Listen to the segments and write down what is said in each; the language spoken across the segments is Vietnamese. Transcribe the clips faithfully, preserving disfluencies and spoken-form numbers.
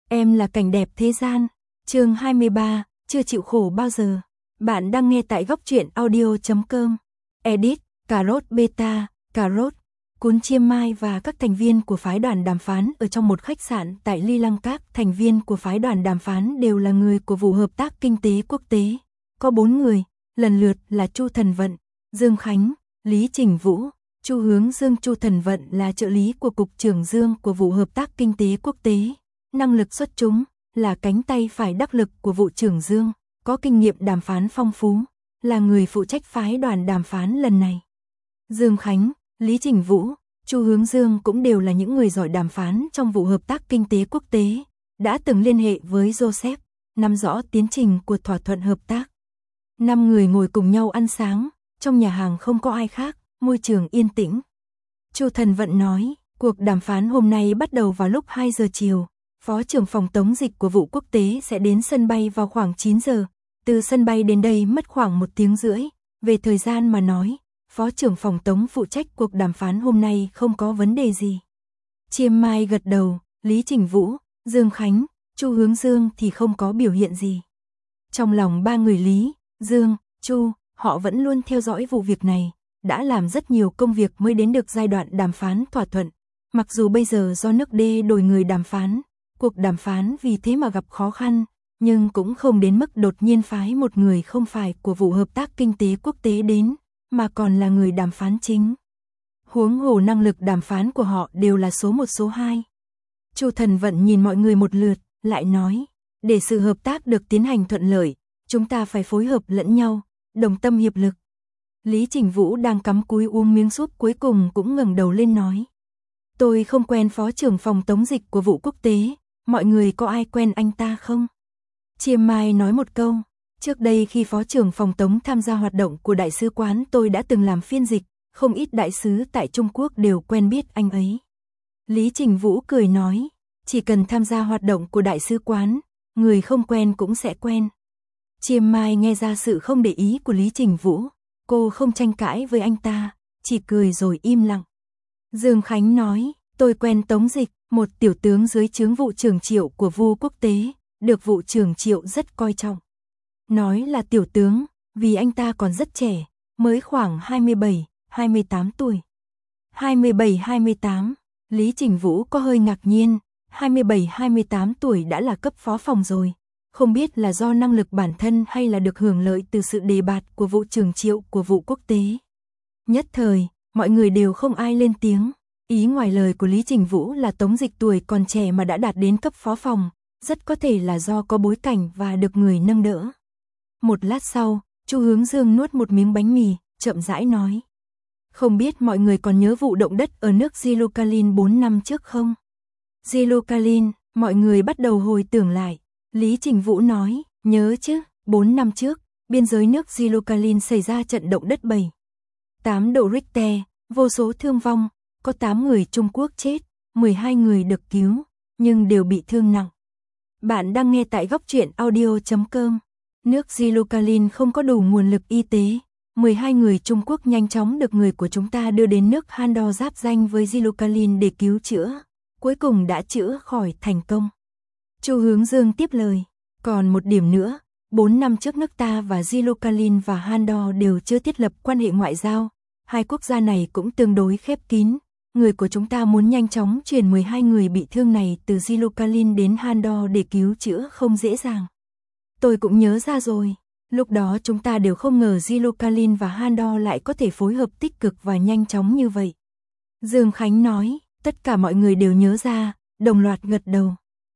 Em là cảnh đẹp thế gian. Chương hai mươi ba, chưa chịu khổ bao giờ. Bạn đang nghe tại góc truyện audio chấm com. Edit, Cà Rốt Beta, Cà Rốt, Cuốn Chiêm Mai và các thành viên của phái đoàn đàm phán ở trong một khách sạn tại Ly Lăng Các. Thành viên của phái đoàn đàm phán đều là người của vụ hợp tác kinh tế quốc tế. Có bốn người, lần lượt là Chu Thần Vận, Dương Khánh, Lý Trình Vũ, Chu Hướng Dương. Chu Thần Vận là trợ lý của Cục trưởng Dương của vụ hợp tác kinh tế quốc tế. Năng lực xuất chúng, là cánh tay phải đắc lực của vụ trưởng Dương, có kinh nghiệm đàm phán phong phú, là người phụ trách phái đoàn đàm phán lần này. Dương Khánh, Lý Trình Vũ, Chu Hướng Dương cũng đều là những người giỏi đàm phán trong vụ hợp tác kinh tế quốc tế, đã từng liên hệ với Joseph, nắm rõ tiến trình của thỏa thuận hợp tác. Năm người ngồi cùng nhau ăn sáng, trong nhà hàng không có ai khác, môi trường yên tĩnh. Chu Thần Vận nói, cuộc đàm phán hôm nay bắt đầu vào lúc hai giờ chiều. Phó trưởng phòng tống dịch của vụ quốc tế sẽ đến sân bay vào khoảng chín giờ. Từ sân bay đến đây mất khoảng một tiếng rưỡi. Về thời gian mà nói, phó trưởng phòng tống phụ trách cuộc đàm phán hôm nay không có vấn đề gì. Chiêm Mai gật đầu, Lý Trình Vũ, Dương Khánh, Chu Hướng Dương thì không có biểu hiện gì. Trong lòng ba người Lý, Dương, Chu, họ vẫn luôn theo dõi vụ việc này, đã làm rất nhiều công việc mới đến được giai đoạn đàm phán thỏa thuận. Mặc dù bây giờ do nước D đổi người đàm phán, cuộc đàm phán vì thế mà gặp khó khăn, nhưng cũng không đến mức đột nhiên phái một người không phải của vụ hợp tác kinh tế quốc tế đến, mà còn là người đàm phán chính. Huống hồ năng lực đàm phán của họ đều là số một số hai. Chu Thần Vận nhìn mọi người một lượt, lại nói, để sự hợp tác được tiến hành thuận lợi, chúng ta phải phối hợp lẫn nhau, đồng tâm hiệp lực. Lý Trình Vũ đang cắm cúi uống miếng súp cuối cùng cũng ngẩng đầu lên nói. Tôi không quen phó trưởng phòng tống dịch của vụ quốc tế, mọi người có ai quen anh ta không? Chiêm Mai nói một câu, trước đây khi phó trưởng phòng tống tham gia hoạt động của đại sứ quán tôi đã từng làm phiên dịch, không ít đại sứ tại Trung Quốc đều quen biết anh ấy. Lý Trình Vũ cười nói, chỉ cần tham gia hoạt động của đại sứ quán, người không quen cũng sẽ quen. Chiêm Mai nghe ra sự không để ý của Lý Trình Vũ, cô không tranh cãi với anh ta, chỉ cười rồi im lặng. Dương Khánh nói, tôi quen Tống Dịch, một tiểu tướng dưới trướng vụ trưởng Triệu của Vu quốc tế, được vụ trưởng Triệu rất coi trọng. Nói là tiểu tướng, vì anh ta còn rất trẻ, mới khoảng hai mươi bảy, hai mươi tám tuổi. hai mươi bảy hai mươi tám, Lý Trình Vũ có hơi ngạc nhiên, hai mươi bảy hai mươi tám tuổi đã là cấp phó phòng rồi. Không biết là do năng lực bản thân hay là được hưởng lợi từ sự đề bạt của vụ trưởng Triệu của vụ quốc tế. Nhất thời, mọi người đều không ai lên tiếng. Ý ngoài lời của Lý Trình Vũ là Tống Dịch tuổi còn trẻ mà đã đạt đến cấp phó phòng, rất có thể là do có bối cảnh và được người nâng đỡ. Một lát sau, Chu Hướng Dương nuốt một miếng bánh mì, chậm rãi nói. Không biết mọi người còn nhớ vụ động đất ở nước Zillukalin bốn năm trước không? Zillukalin, mọi người bắt đầu hồi tưởng lại. Lý Trình Vũ nói, nhớ chứ, bốn năm trước, biên giới nước Zillukalin xảy ra trận động đất bảy tám độ Richter, vô số thương vong, có tám người Trung Quốc chết, mười hai người được cứu, nhưng đều bị thương nặng. Bạn đang nghe tại góc truyện audio chấm com. Nước Zillukalin không có đủ nguồn lực y tế, mười hai người Trung Quốc nhanh chóng được người của chúng ta đưa đến nước Handor giáp ranh với Zillukalin để cứu chữa, cuối cùng đã chữa khỏi thành công. Chu Hướng Dương tiếp lời, còn một điểm nữa, bốn năm trước nước ta và Zillukalin và Handor đều chưa thiết lập quan hệ ngoại giao, hai quốc gia này cũng tương đối khép kín, người của chúng ta muốn nhanh chóng chuyển mười hai người bị thương này từ Zillukalin đến Handor để cứu chữa không dễ dàng. Tôi cũng nhớ ra rồi, lúc đó chúng ta đều không ngờ Zillukalin và Handor lại có thể phối hợp tích cực và nhanh chóng như vậy. Dương Khánh nói, tất cả mọi người đều nhớ ra, đồng loạt gật đầu.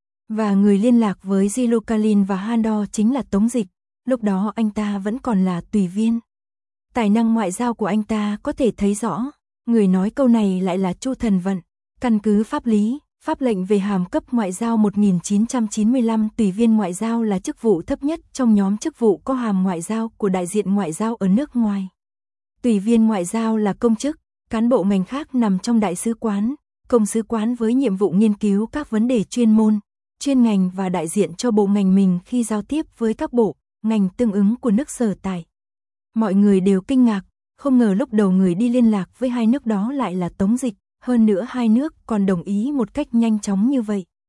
Và người liên lạc với Zillukalin và Handor chính là Tống Dịch, lúc đó anh ta vẫn còn là tùy viên. Tài năng ngoại giao của anh ta có thể thấy rõ, người nói câu này lại là Chu Thần Vận. Căn cứ pháp lý, pháp lệnh về hàm cấp ngoại giao một nghìn chín trăm chín mươi lăm, tùy viên ngoại giao là chức vụ thấp nhất trong nhóm chức vụ có hàm ngoại giao của đại diện ngoại giao ở nước ngoài. Tùy viên ngoại giao là công chức, cán bộ ngành khác nằm trong đại sứ quán, công sứ quán với nhiệm vụ nghiên cứu các vấn đề chuyên môn, chuyên ngành và đại diện cho bộ ngành mình khi giao tiếp với các bộ, ngành tương ứng của nước sở tại. Mọi người đều kinh ngạc, không ngờ lúc đầu người đi liên lạc với hai nước đó lại là Tống Dịch, hơn nữa hai nước còn đồng ý một cách nhanh chóng như vậy.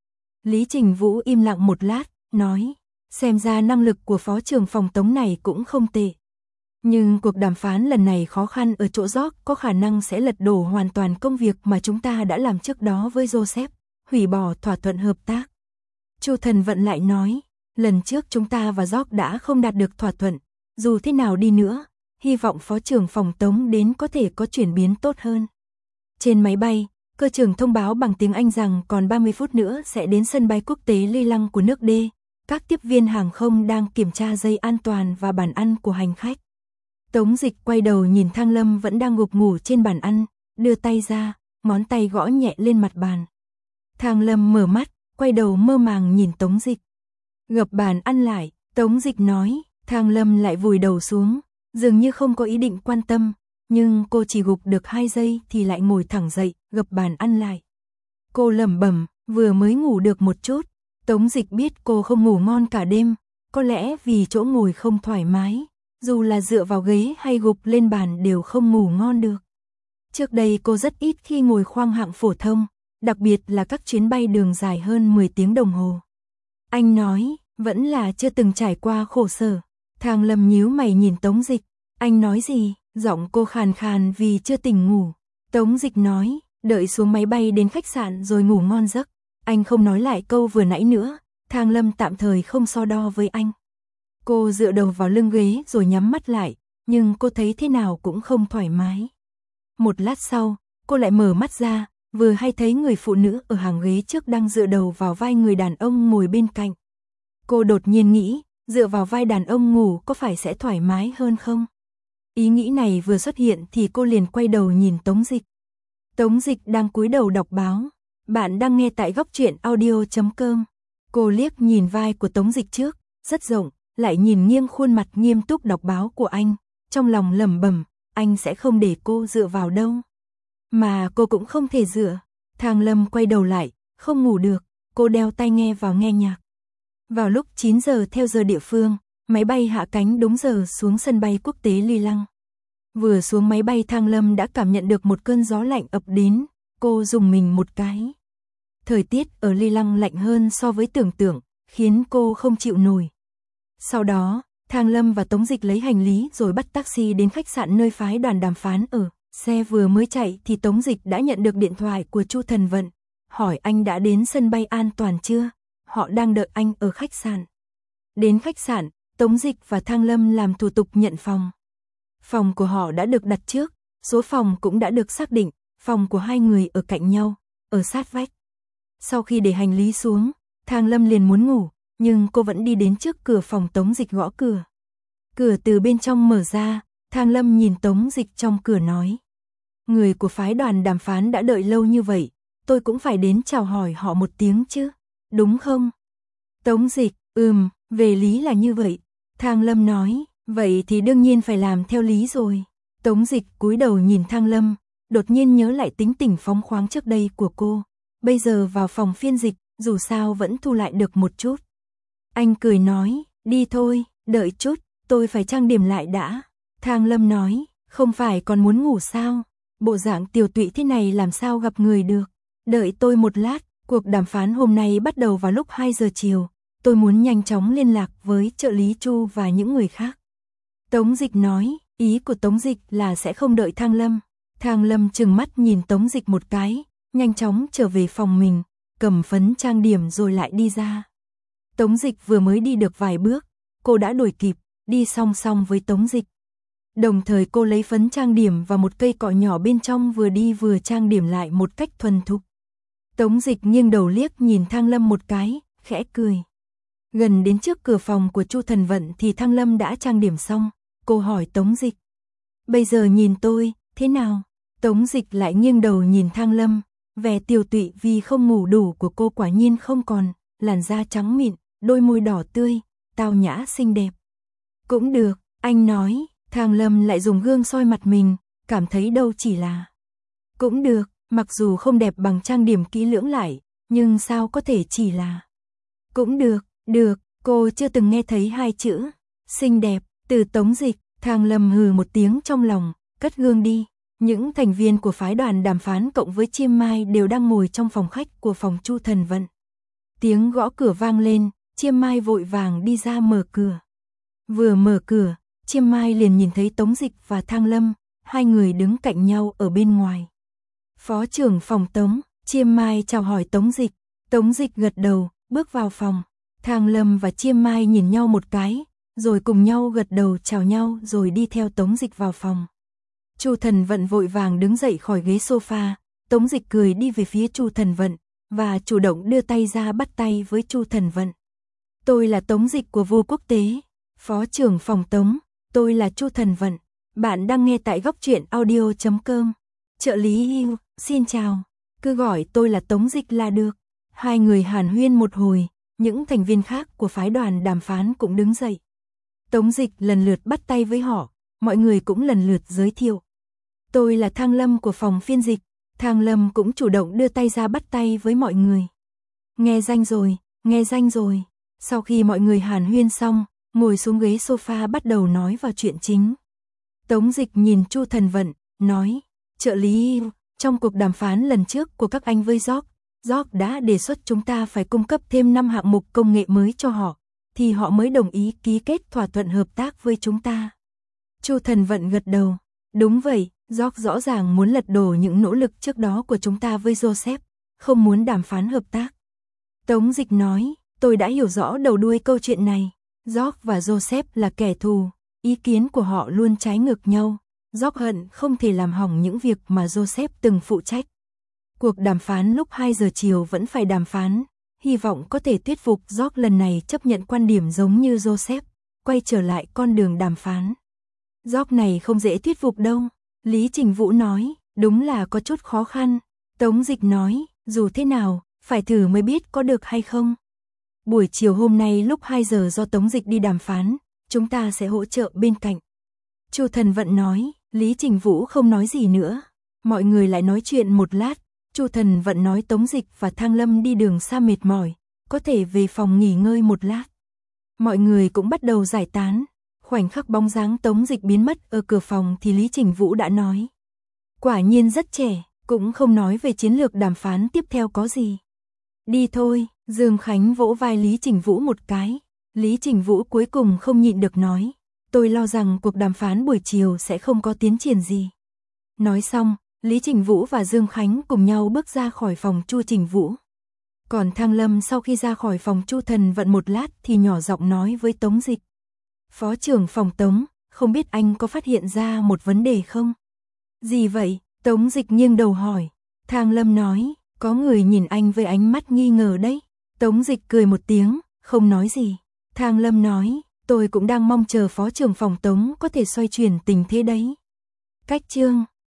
Lý Trình Vũ im lặng một lát, nói, xem ra năng lực của phó trưởng phòng Tống này cũng không tệ. Nhưng cuộc đàm phán lần này khó khăn ở chỗ George có khả năng sẽ lật đổ hoàn toàn công việc mà chúng ta đã làm trước đó với Joseph, hủy bỏ thỏa thuận hợp tác. Chu Thần Vận lại nói, lần trước chúng ta và George đã không đạt được thỏa thuận, dù thế nào đi nữa, hy vọng phó trưởng phòng Tống đến có thể có chuyển biến tốt hơn. Trên máy bay, cơ trưởng thông báo bằng tiếng Anh rằng còn ba mươi phút nữa sẽ đến sân bay quốc tế Ly Lăng của nước D. Các tiếp viên hàng không đang kiểm tra dây an toàn và bàn ăn của hành khách. Tống Dịch quay đầu nhìn Thang Lâm vẫn đang gục ngủ trên bàn ăn, đưa tay ra, ngón tay gõ nhẹ lên mặt bàn. Thang Lâm mở mắt, quay đầu mơ màng nhìn Tống Dịch. Gập bàn ăn lại, Tống Dịch nói, Thang Lâm lại vùi đầu xuống, dường như không có ý định quan tâm, nhưng cô chỉ gục được hai giây thì lại ngồi thẳng dậy, gập bàn ăn lại. Cô lẩm bẩm, vừa mới ngủ được một chút. Tống Dịch biết cô không ngủ ngon cả đêm, có lẽ vì chỗ ngồi không thoải mái, dù là dựa vào ghế hay gục lên bàn đều không ngủ ngon được. Trước đây cô rất ít khi ngồi khoang hạng phổ thông, đặc biệt là các chuyến bay đường dài hơn mười tiếng đồng hồ. Anh nói, vẫn là chưa từng trải qua khổ sở. Thang Lâm nhíu mày nhìn Tống Dịch, anh nói gì? Giọng cô khàn khàn vì chưa tỉnh ngủ. Tống Dịch nói, đợi xuống máy bay đến khách sạn rồi ngủ ngon giấc. Anh không nói lại câu vừa nãy nữa, Thang Lâm tạm thời không so đo với anh. Cô dựa đầu vào lưng ghế rồi nhắm mắt lại, nhưng cô thấy thế nào cũng không thoải mái. Một lát sau, cô lại mở mắt ra, vừa hay thấy người phụ nữ ở hàng ghế trước đang dựa đầu vào vai người đàn ông ngồi bên cạnh. Cô đột nhiên nghĩ, dựa vào vai đàn ông ngủ có phải sẽ thoải mái hơn không? Ý nghĩ này vừa xuất hiện thì cô liền quay đầu nhìn Tống Dịch. Tống Dịch đang cúi đầu đọc báo. Bạn đang nghe tại góc truyện audio chấm com. Cô liếc nhìn vai của Tống Dịch trước, rất rộng, lại nhìn nghiêng khuôn mặt nghiêm túc đọc báo của anh, trong lòng lẩm bẩm, anh sẽ không để cô dựa vào đâu. Mà cô cũng không thể dựa. Thang Lâm quay đầu lại, không ngủ được, cô đeo tai nghe vào nghe nhạc. Vào lúc chín giờ theo giờ địa phương, máy bay hạ cánh đúng giờ xuống sân bay quốc tế Ly Lăng. Vừa xuống máy bay Thang Lâm đã cảm nhận được một cơn gió lạnh ập đến, cô rùng mình một cái. Thời tiết ở Ly Lăng lạnh hơn so với tưởng tượng, khiến cô không chịu nổi. Sau đó, Thang Lâm và Tống Dịch lấy hành lý rồi bắt taxi đến khách sạn nơi phái đoàn đàm phán ở. Xe vừa mới chạy thì Tống Dịch đã nhận được điện thoại của Chu Thần Vận, hỏi anh đã đến sân bay an toàn chưa? Họ đang đợi anh ở khách sạn. Đến khách sạn, Tống Dịch và Thang Lâm làm thủ tục nhận phòng. Phòng của họ đã được đặt trước, số phòng cũng đã được xác định, phòng của hai người ở cạnh nhau, ở sát vách. Sau khi để hành lý xuống, Thang Lâm liền muốn ngủ, nhưng cô vẫn đi đến trước cửa phòng Tống Dịch gõ cửa. Cửa từ bên trong mở ra, Thang Lâm nhìn Tống Dịch trong cửa nói. Người của phái đoàn đàm phán đã đợi lâu như vậy, tôi cũng phải đến chào hỏi họ một tiếng chứ, đúng không? Tống Dịch, ừm, về lý là như vậy. Thang Lâm nói, vậy thì đương nhiên phải làm theo lý rồi. Tống Dịch cúi đầu nhìn Thang Lâm, đột nhiên nhớ lại tính tình phóng khoáng trước đây của cô. Bây giờ vào phòng phiên dịch, dù sao vẫn thu lại được một chút. Anh cười nói, đi thôi, đợi chút, tôi phải trang điểm lại đã. Thang Lâm nói, không phải còn muốn ngủ sao? Bộ dạng tiều tụy thế này làm sao gặp người được? Đợi tôi một lát, cuộc đàm phán hôm nay bắt đầu vào lúc hai giờ chiều. Tôi muốn nhanh chóng liên lạc với trợ lý Chu và những người khác. Tống Dịch nói, ý của Tống Dịch là sẽ không đợi Thang Lâm. Thang Lâm trừng mắt nhìn Tống Dịch một cái, nhanh chóng trở về phòng mình, cầm phấn trang điểm rồi lại đi ra. Tống Dịch vừa mới đi được vài bước, cô đã đuổi kịp, đi song song với Tống Dịch. Đồng thời cô lấy phấn trang điểm và một cây cọ nhỏ bên trong vừa đi vừa trang điểm lại một cách thuần thục. Tống Dịch nghiêng đầu liếc nhìn Thang Lâm một cái, khẽ cười. Gần đến trước cửa phòng của Chu Thần Vận thì Thang Lâm đã trang điểm xong, cô hỏi Tống Dịch. Bây giờ nhìn tôi, thế nào? Tống Dịch lại nghiêng đầu nhìn Thang Lâm, vẻ tiều tụy vì không ngủ đủ của cô quả nhiên không còn, làn da trắng mịn, đôi môi đỏ tươi, tao nhã xinh đẹp. Cũng được, anh nói. Thang Lâm lại dùng gương soi mặt mình, cảm thấy đâu chỉ là. Cũng được, mặc dù không đẹp bằng trang điểm kỹ lưỡng lại, nhưng sao có thể chỉ là. Cũng được, được, cô chưa từng nghe thấy hai chữ. Xinh đẹp, từ Tống Dịch. Thang Lâm hừ một tiếng trong lòng, cất gương đi. Những thành viên của phái đoàn đàm phán cộng với Chiêm Mai đều đang ngồi trong phòng khách của phòng Chu Thần Vận. Tiếng gõ cửa vang lên, Chiêm Mai vội vàng đi ra mở cửa. Vừa mở cửa, Chiêm Mai liền nhìn thấy Tống Dịch và Thang Lâm, hai người đứng cạnh nhau ở bên ngoài. Phó trưởng phòng Tống, Chiêm Mai chào hỏi Tống Dịch. Tống Dịch gật đầu, bước vào phòng. Thang Lâm và Chiêm Mai nhìn nhau một cái, rồi cùng nhau gật đầu chào nhau rồi đi theo Tống Dịch vào phòng. Chu Thần Vận vội vàng đứng dậy khỏi ghế sofa, Tống Dịch cười đi về phía Chu Thần Vận và chủ động đưa tay ra bắt tay với Chu Thần Vận. Tôi là Tống Dịch của Vô Quốc Tế, phó trưởng phòng Tống, tôi là Chu Thần Vận. Bạn đang nghe tại góc truyện audio chấm com. Trợ lý Hưu, xin chào, cứ gọi tôi là Tống Dịch là được. Hai người hàn huyên một hồi, những thành viên khác của phái đoàn đàm phán cũng đứng dậy. Tống Dịch lần lượt bắt tay với họ, mọi người cũng lần lượt giới thiệu. Tôi là Thang Lâm của phòng phiên dịch, Thang Lâm cũng chủ động đưa tay ra bắt tay với mọi người. Nghe danh rồi, nghe danh rồi. Sau khi mọi người hàn huyên xong, ngồi xuống ghế sofa bắt đầu nói vào chuyện chính. Tống Dịch nhìn Chu Thần Vận, nói, trợ lý, trong cuộc đàm phán lần trước của các anh với George, George đã đề xuất chúng ta phải cung cấp thêm năm hạng mục công nghệ mới cho họ, thì họ mới đồng ý ký kết thỏa thuận hợp tác với chúng ta. Chu Thần Vận gật đầu, đúng vậy, George rõ ràng muốn lật đổ những nỗ lực trước đó của chúng ta với Joseph, không muốn đàm phán hợp tác. Tống Dịch nói, tôi đã hiểu rõ đầu đuôi câu chuyện này, George và Joseph là kẻ thù, ý kiến của họ luôn trái ngược nhau, George hận không thể làm hỏng những việc mà Joseph từng phụ trách. Cuộc đàm phán lúc hai giờ chiều vẫn phải đàm phán, hy vọng có thể thuyết phục George lần này chấp nhận quan điểm giống như Joseph, quay trở lại con đường đàm phán. George này không dễ thuyết phục đâu, Lý Trình Vũ nói, đúng là có chút khó khăn. Tống Dịch nói, dù thế nào, phải thử mới biết có được hay không. Buổi chiều hôm nay lúc hai giờ do Tống Dịch đi đàm phán, chúng ta sẽ hỗ trợ bên cạnh. Chu Thần Vận nói, Lý Trình Vũ không nói gì nữa. Mọi người lại nói chuyện một lát, Chu Thần Vận nói Tống Dịch và Thang Lâm đi đường xa mệt mỏi, có thể về phòng nghỉ ngơi một lát. Mọi người cũng bắt đầu giải tán. Khoảnh khắc bóng dáng Tống Dịch biến mất ở cửa phòng thì Lý Trình Vũ đã nói. Quả nhiên rất trẻ, cũng không nói về chiến lược đàm phán tiếp theo có gì. Đi thôi, Dương Khánh vỗ vai Lý Trình Vũ một cái. Lý Trình Vũ cuối cùng không nhịn được nói. Tôi lo rằng cuộc đàm phán buổi chiều sẽ không có tiến triển gì. Nói xong, Lý Trình Vũ và Dương Khánh cùng nhau bước ra khỏi phòng Chu Trình Vũ. Còn Thang Lâm sau khi ra khỏi phòng Chu Thần Vận một lát thì nhỏ giọng nói với Tống Dịch. Phó trưởng phòng Tống, không biết anh có phát hiện ra một vấn đề không? Gì vậy? Tống Dịch nghiêng đầu hỏi. Thang Lâm nói, có người nhìn anh với ánh mắt nghi ngờ đấy. Tống Dịch cười một tiếng, không nói gì. Thang Lâm nói, tôi cũng đang mong chờ phó trưởng phòng Tống có thể xoay chuyển tình thế đấy. Cách chương